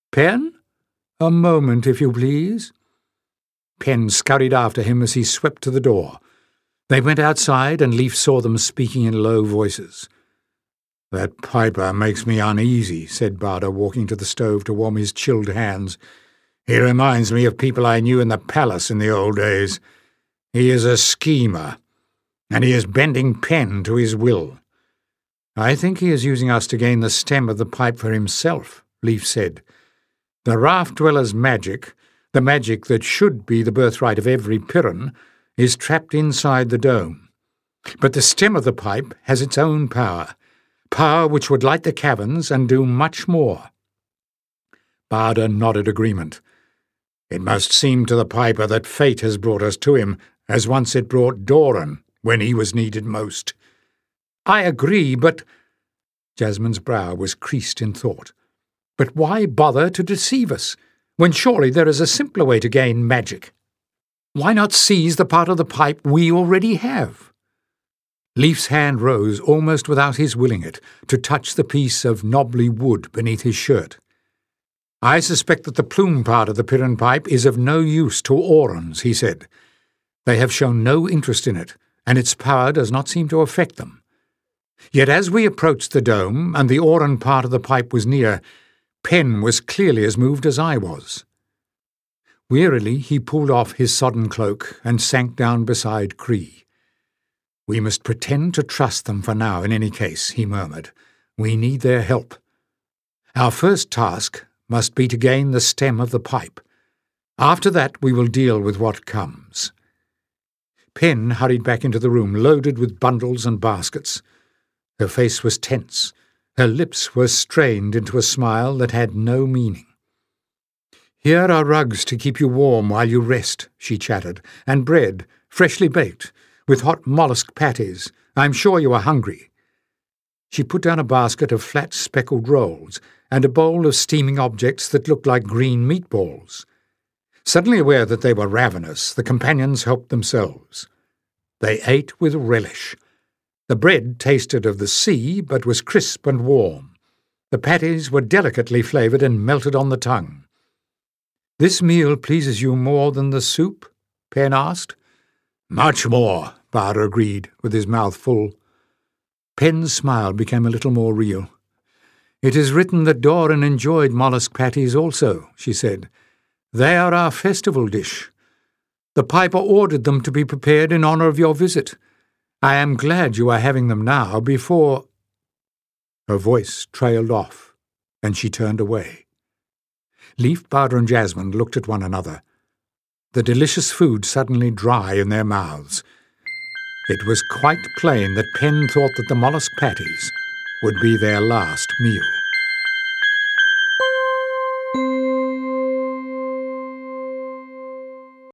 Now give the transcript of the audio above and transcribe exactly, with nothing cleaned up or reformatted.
Pen? A moment, if you please." Pen scurried after him as he swept to the door. They went outside, and Leaf saw them speaking in low voices. "That piper makes me uneasy," said Bardo, walking to the stove to warm his chilled hands. "He reminds me of people I knew in the palace in the old days. He is a schemer, and he is bending Pen to his will." "I think he is using us to gain the stem of the pipe for himself," Leaf said. "The Raft-dweller's magic, the magic that should be the birthright of every Pyrrhon, is trapped inside the dome. But the stem of the pipe has its own power, power which would light the caverns and do much more." Bardo nodded agreement. "It must seem to the piper that fate has brought us to him, as once it brought Doran, when he was needed most." "I agree, but—" Jasmine's brow was creased in thought. "But why bother to deceive us, when surely there is a simpler way to gain magic? Why not seize the part of the pipe we already have?" Leaf's hand rose, almost without his willing it, to touch the piece of knobbly wood beneath his shirt. "I suspect that the plume part of the Pyrrhon pipe is of no use to Aurons," he said. "They have shown no interest in it, and its power does not seem to affect them. Yet as we approached the dome, and the Auron part of the pipe was near, Pen was clearly as moved as I was." Wearily he pulled off his sodden cloak and sank down beside Cree. "We must pretend to trust them for now in any case," he murmured. "We need their help. Our first task must be to gain the stem of the pipe. After that we will deal with what comes." Pen hurried back into the room, loaded with bundles and baskets. Her face was tense. Her lips were strained into a smile that had no meaning. "Here are rugs to keep you warm while you rest," she chattered, "and bread, freshly baked, with hot mollusk patties. I'm sure you are hungry." She put down a basket of flat speckled rolls and a bowl of steaming objects that looked like green meatballs. Suddenly aware that they were ravenous, the companions helped themselves. They ate with relish. The bread tasted of the sea, but was crisp and warm. The patties were delicately flavoured and melted on the tongue. "This meal pleases you more than the soup?" Pen asked. "Much more," Bardo agreed, with his mouth full. Pen's smile became a little more real. "It is written that Doran enjoyed mollusk patties also," she said. "They are our festival dish. The piper ordered them to be prepared in honour of your visit. I am glad you are having them now, before—" Her voice trailed off, and she turned away. Leaf, Bardo and Jasmine looked at one another, the delicious food suddenly dry in their mouths. It was quite plain that Pen thought that the mollusk patties would be their last meal.